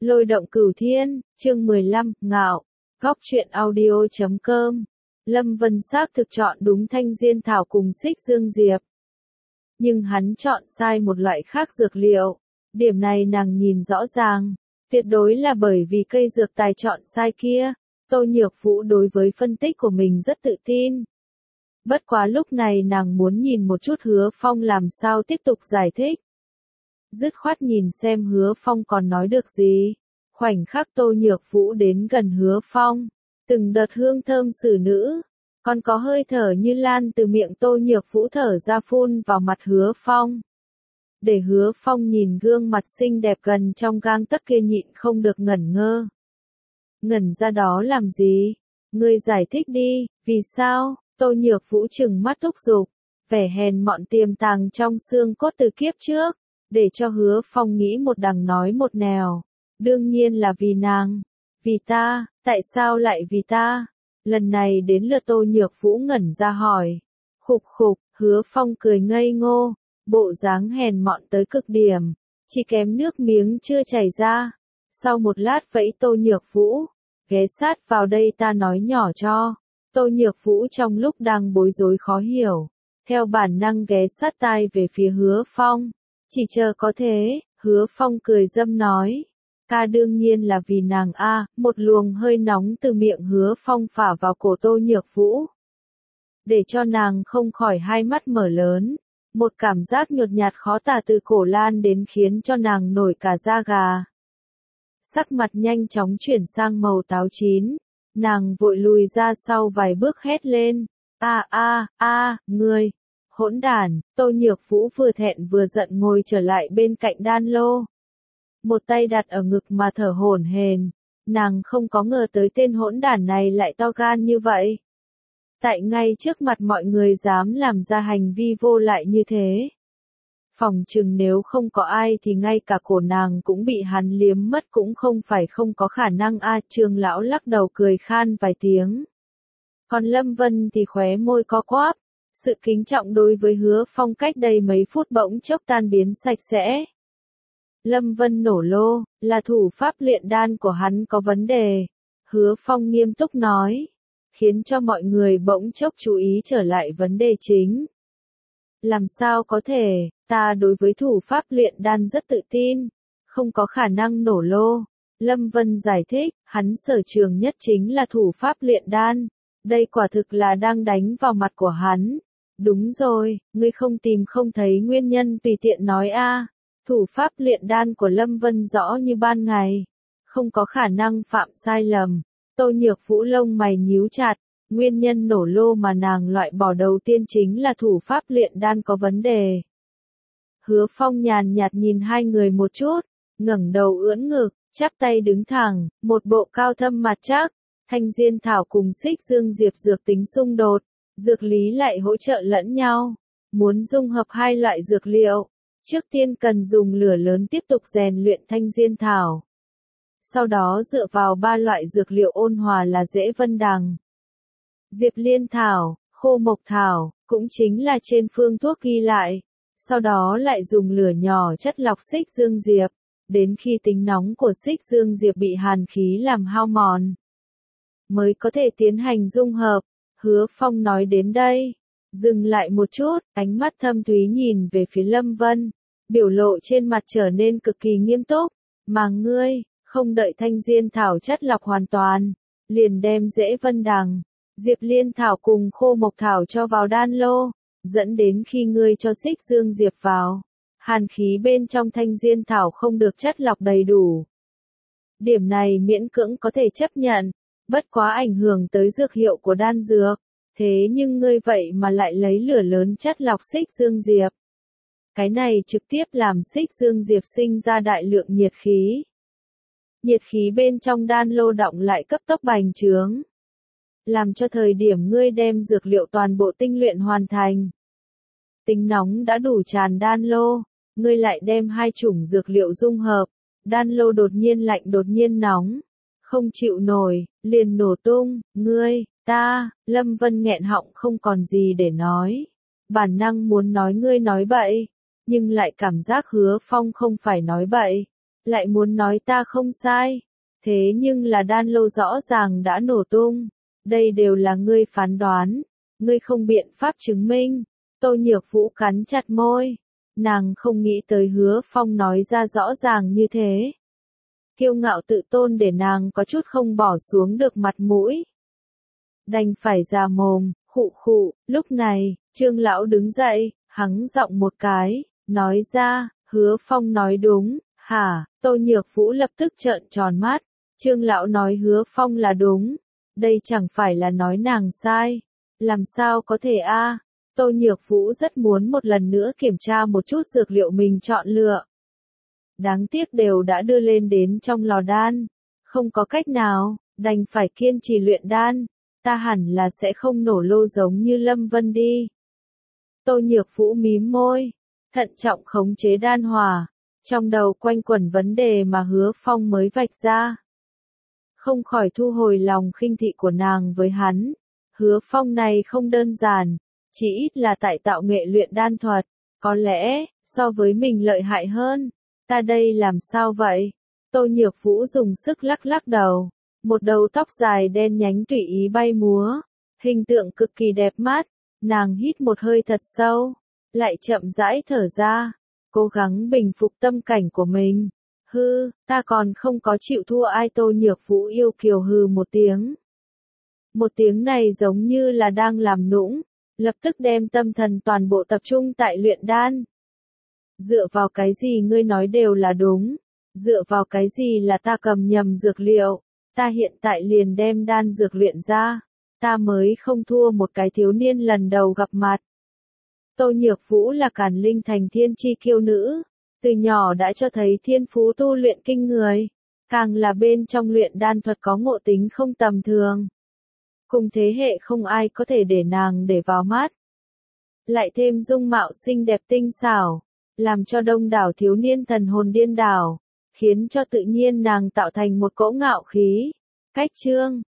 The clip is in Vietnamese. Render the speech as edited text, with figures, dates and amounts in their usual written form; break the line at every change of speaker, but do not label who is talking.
Lôi động cửu thiên, chương 15, ngạo, góc truyện audio.com. Lâm Vân xác thực chọn đúng thanh diên thảo cùng xích dương diệp. Nhưng hắn chọn sai một loại khác dược liệu. Điểm này nàng nhìn rõ ràng. Tuyệt đối là bởi vì cây dược tài chọn sai kia. Tô Nhược Vũ đối với phân tích của mình rất tự tin. Bất quá lúc này nàng muốn nhìn một chút Hứa Phong làm sao tiếp tục giải thích. Dứt khoát nhìn xem Hứa Phong còn nói được gì. Khoảnh khắc Tô Nhược Vũ đến gần Hứa Phong, từng đợt hương thơm xử nữ, còn có hơi thở như lan từ miệng Tô Nhược Vũ thở ra phun vào mặt Hứa Phong. Để Hứa Phong nhìn gương mặt xinh đẹp gần trong gang tấc kia nhịn không được ngẩn ngơ. Ngẩn ra đó làm gì? Ngươi giải thích đi, vì sao? Tô Nhược Vũ trừng mắt thúc giục, vẻ hèn mọn tiềm tàng trong xương cốt từ kiếp trước, để cho Hứa Phong nghĩ một đằng nói một nẻo. Đương nhiên là vì nàng. Vì ta, tại sao lại vì ta? Lần này đến lượt Tô Nhược Vũ ngẩn ra hỏi. Khục khục, Hứa Phong cười ngây ngô, bộ dáng hèn mọn tới cực điểm, chỉ kém nước miếng chưa chảy ra. Sau một lát vẫy Tô Nhược Vũ, ghé sát vào đây ta nói nhỏ cho. Tô Nhược Vũ trong lúc đang bối rối khó hiểu, theo bản năng ghé sát tai về phía Hứa Phong. Chỉ chờ có thế, Hứa Phong cười dâm nói. Ta đương nhiên là vì nàng a. Một luồng hơi nóng từ miệng Hứa Phong phả vào cổ Tô Nhược Vũ. Để cho nàng không khỏi hai mắt mở lớn. Một cảm giác nhột nhạt khó tả từ cổ lan đến khiến cho nàng nổi cả da gà. Sắc mặt nhanh chóng chuyển sang màu táo chín. Nàng vội lùi ra sau vài bước hét lên. Ngươi! Hỗn đản! Tô Nhược Vũ vừa thẹn vừa giận ngồi trở lại bên cạnh đan lô. Một tay đặt ở ngực mà thở hổn hển. Nàng không có ngờ tới tên hỗn đản này lại to gan như vậy. Tại ngay trước mặt mọi người dám làm ra hành vi vô lại như thế. Phòng chừng nếu không có ai thì ngay cả cổ nàng cũng bị hắn liếm mất cũng không phải không có khả năng a. Trương lão lắc đầu cười khan vài tiếng. Còn Lâm Vân thì khóe môi co quắp. Sự kính trọng đối với Hứa Phong cách đây mấy phút bỗng chốc tan biến sạch sẽ. Lâm Vân nổ lô, là thủ pháp luyện đan của hắn có vấn đề. Hứa Phong nghiêm túc nói, khiến cho mọi người bỗng chốc chú ý trở lại vấn đề chính. Làm sao có thể, ta đối với thủ pháp luyện đan rất tự tin, không có khả năng nổ lô. Lâm Vân giải thích, hắn sở trường nhất chính là thủ pháp luyện đan. Đây quả thực là đang đánh vào mặt của hắn. Đúng rồi, ngươi không tìm không thấy nguyên nhân tùy tiện nói a. Thủ pháp luyện đan của Lâm Vân rõ như ban ngày. Không có khả năng phạm sai lầm. Tô Nhược Vũ lông mày nhíu chặt. Nguyên nhân nổ lô mà nàng loại bỏ đầu tiên chính là thủ pháp luyện đan có vấn đề. Hứa Phong nhàn nhạt nhìn hai người một chút. Ngẩng đầu ưỡn ngực, chắp tay đứng thẳng, một bộ cao thâm mặt chắc. Thanh diên thảo cùng xích dương diệp dược tính xung đột. Dược lý lại hỗ trợ lẫn nhau. Muốn dung hợp hai loại dược liệu. Trước tiên cần dùng lửa lớn tiếp tục rèn luyện thanh diên thảo. Sau đó dựa vào ba loại dược liệu ôn hòa là dễ vân đằng, diệp liên thảo, khô mộc thảo, cũng chính là trên phương thuốc ghi lại. Sau đó lại dùng lửa nhỏ chất lọc xích dương diệp, đến khi tính nóng của xích dương diệp bị hàn khí làm hao mòn, mới có thể tiến hành dung hợp. Hứa Phong nói đến đây, dừng lại một chút, ánh mắt thâm thúy nhìn về phía Lâm Vân, biểu lộ trên mặt trở nên cực kỳ nghiêm túc. Mà ngươi, không đợi thanh diên thảo chất lọc hoàn toàn, liền đem dễ vân đằng, diệp liên thảo cùng khô mộc thảo cho vào đan lô, dẫn đến khi ngươi cho xích dương diệp vào, hàn khí bên trong thanh diên thảo không được chất lọc đầy đủ. Điểm này miễn cưỡng có thể chấp nhận, bất quá ảnh hưởng tới dược hiệu của đan dược. Thế nhưng ngươi vậy mà lại lấy lửa lớn chất lọc xích dương diệp. Cái này trực tiếp làm xích dương diệp sinh ra đại lượng nhiệt khí. Nhiệt khí bên trong đan lô đọng lại cấp tốc bành trướng. Làm cho thời điểm ngươi đem dược liệu toàn bộ tinh luyện hoàn thành. Tính nóng đã đủ tràn đan lô, ngươi lại đem hai chủng dược liệu dung hợp. Đan lô đột nhiên lạnh đột nhiên nóng. Không chịu nổi, liền nổ tung, ngươi. Lâm Vân nghẹn họng không còn gì để nói. Bản năng muốn nói ngươi nói bậy, nhưng lại cảm giác Hứa Phong không phải nói bậy. lại muốn nói ta không sai. Thế nhưng là đan lô rõ ràng đã nổ tung. Đây đều là ngươi phán đoán. Ngươi không biện pháp chứng minh. Tô Nhược Vũ cắn chặt môi. Nàng không nghĩ tới Hứa Phong nói ra rõ ràng như thế. Kiêu ngạo tự tôn để nàng có chút không bỏ xuống được mặt mũi. Đành phải ra mồm, khụ khụ. Lúc này, Trương lão đứng dậy, hắng giọng một cái, nói ra, Hứa Phong nói đúng. Hả? Tô Nhược Vũ lập tức trợn tròn mắt. Trương lão nói Hứa Phong là đúng. Đây chẳng phải là nói nàng sai. Làm sao có thể a? Tô Nhược Vũ rất muốn một lần nữa kiểm tra một chút dược liệu mình chọn lựa. Đáng tiếc đều đã đưa lên đến trong lò đan. Không có cách nào, đành phải kiên trì luyện đan. Ta hẳn là sẽ không nổ lô giống như Lâm Vân đi. Tô Nhược Vũ mím môi, thận trọng khống chế đan hỏa. Trong đầu quanh quẩn vấn đề mà Hứa Phong mới vạch ra. Không khỏi thu hồi lòng khinh thị của nàng với hắn. Hứa Phong này không đơn giản, chỉ ít là tại tạo nghệ luyện đan thuật, có lẽ, so với mình lợi hại hơn. Ta đây làm sao vậy? Tô Nhược Vũ dùng sức lắc lắc đầu, một đầu tóc dài đen nhánh tùy ý bay múa, hình tượng cực kỳ đẹp mắt, nàng hít một hơi thật sâu, lại chậm rãi thở ra, cố gắng bình phục tâm cảnh của mình. Hư, ta còn không có chịu thua ai. Tô Nhược Vũ yêu kiều hừ một tiếng. Một tiếng này giống như là đang làm nũng, lập tức đem tâm thần toàn bộ tập trung tại luyện đan. Dựa vào cái gì ngươi nói đều là đúng, dựa vào cái gì là ta cầm nhầm dược liệu, ta hiện tại liền đem đan dược luyện ra, ta mới không thua một cái thiếu niên lần đầu gặp mặt. Tô Nhược Vũ là Càn Linh Thành thiên chi kiêu nữ, từ nhỏ đã cho thấy thiên phú tu luyện kinh người, càng là bên trong luyện đan thuật có ngộ tính không tầm thường. Cùng thế hệ không ai có thể để nàng để vào mắt. Lại thêm dung mạo xinh đẹp tinh xảo, làm cho đông đảo thiếu niên thần hồn điên đảo, khiến cho tự nhiên nàng tạo thành một cỗ ngạo khí. Cách chương